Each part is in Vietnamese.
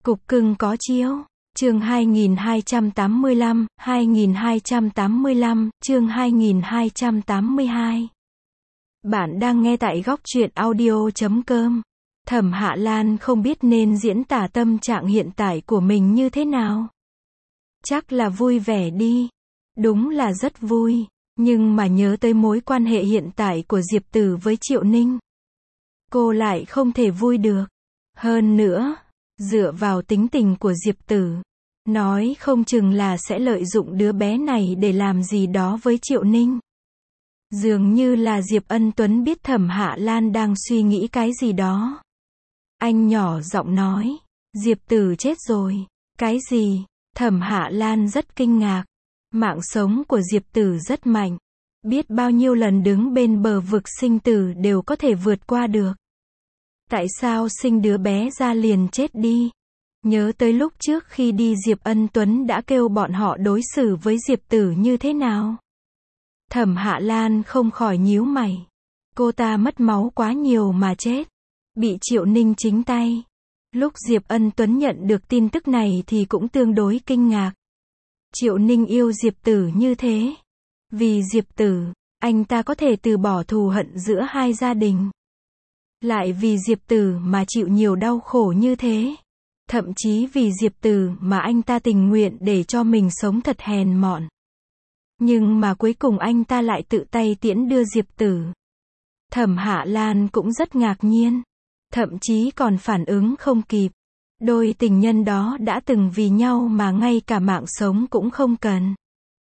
Cục cưng có chiếu. Chương 2285, 2285, chương 2282. Bạn đang nghe tại góc truyện audio.com. Thẩm Hạ Lan không biết nên diễn tả tâm trạng hiện tại của mình như thế nào. Chắc là vui vẻ đi. Đúng là rất vui. Nhưng mà nhớ tới mối quan hệ hiện tại của Diệp Tử với Triệu Ninh, cô lại không thể vui được. Hơn nữa, dựa vào tính tình của Diệp Tử, nói không chừng là sẽ lợi dụng đứa bé này để làm gì đó với Triệu Ninh. Dường như là Diệp Ân Tuấn biết Thẩm Hạ Lan đang suy nghĩ cái gì đó. Anh nhỏ giọng nói, Diệp Tử chết rồi. Cái gì? Thẩm Hạ Lan rất kinh ngạc. Mạng sống của Diệp Tử rất mạnh. Biết bao nhiêu lần đứng bên bờ vực sinh tử đều có thể vượt qua được. Tại sao sinh đứa bé ra liền chết đi? Nhớ tới lúc trước khi đi Diệp Ân Tuấn đã kêu bọn họ đối xử với Diệp Tử như thế nào. Thẩm Hạ Lan không khỏi nhíu mày. Cô ta mất máu quá nhiều mà chết. Bị Triệu Ninh chính tay. Lúc Diệp Ân Tuấn nhận được tin tức này thì cũng tương đối kinh ngạc. Triệu Ninh yêu Diệp Tử như thế. Vì Diệp Tử, anh ta có thể từ bỏ thù hận giữa hai gia đình. Lại vì Diệp Tử mà chịu nhiều đau khổ như thế. Thậm chí vì Diệp Tử mà anh ta tình nguyện để cho mình sống thật hèn mọn. Nhưng mà cuối cùng anh ta lại tự tay tiễn đưa Diệp Tử. Thẩm Hạ Lan cũng rất ngạc nhiên. Thậm chí còn phản ứng không kịp. Đôi tình nhân đó đã từng vì nhau mà ngay cả mạng sống cũng không cần.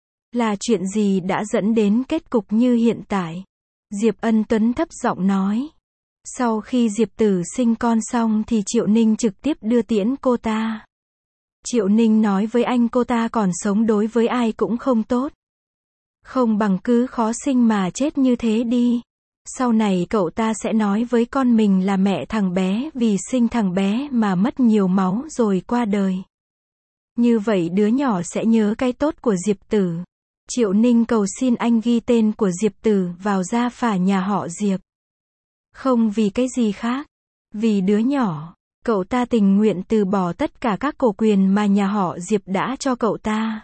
Là chuyện gì đã dẫn đến kết cục như hiện tại? Diệp Ân Tuấn thấp giọng nói. Sau khi Diệp Tử sinh con xong thì Triệu Ninh trực tiếp đưa tiễn cô ta. Triệu Ninh nói với anh cô ta còn sống đối với ai cũng không tốt. Không bằng cứ khó sinh mà chết như thế đi. Sau này cậu ta sẽ nói với con mình là mẹ thằng bé vì sinh thằng bé mà mất nhiều máu rồi qua đời. Như vậy đứa nhỏ sẽ nhớ cái tốt của Diệp Tử. Triệu Ninh cầu xin anh ghi tên của Diệp Tử vào gia phả nhà họ Diệp. Không vì cái gì khác. Vì đứa nhỏ, cậu ta tình nguyện từ bỏ tất cả các cổ quyền mà nhà họ Diệp đã cho cậu ta.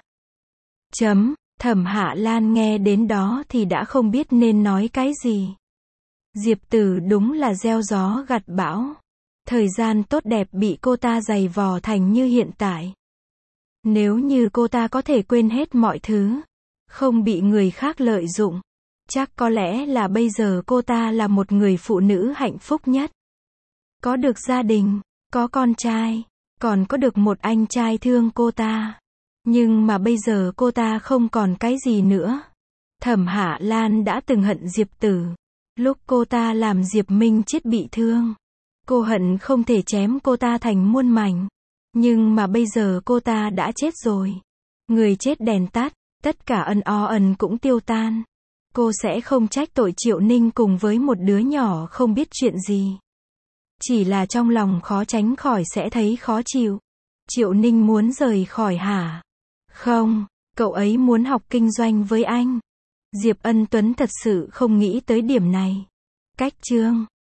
Thẩm Hạ Lan nghe đến đó thì đã không biết nên nói cái gì. Diệp Tử đúng là gieo gió gặt bão. Thời gian tốt đẹp bị cô ta giày vò thành như hiện tại. Nếu như cô ta có thể quên hết mọi thứ, không bị người khác lợi dụng, chắc có lẽ là bây giờ cô ta là một người phụ nữ hạnh phúc nhất. Có được gia đình, có con trai, còn có được một anh trai thương cô ta. Nhưng mà bây giờ cô ta không còn cái gì nữa. Thẩm Hạ Lan đã từng hận Diệp Tử. Lúc cô ta làm Diệp Minh chết bị thương, cô hận không thể chém cô ta thành muôn mảnh. Nhưng mà bây giờ cô ta đã chết rồi. Người chết đèn tắt, tất cả ân oán cũng tiêu tan. Cô sẽ không trách tội Triệu Ninh cùng với một đứa nhỏ không biết chuyện gì. Chỉ là trong lòng khó tránh khỏi sẽ thấy khó chịu. Triệu Ninh muốn rời khỏi hả? Không, cậu ấy muốn học kinh doanh với anh. Diệp Ân Tuấn thật sự không nghĩ tới điểm này. Cách chương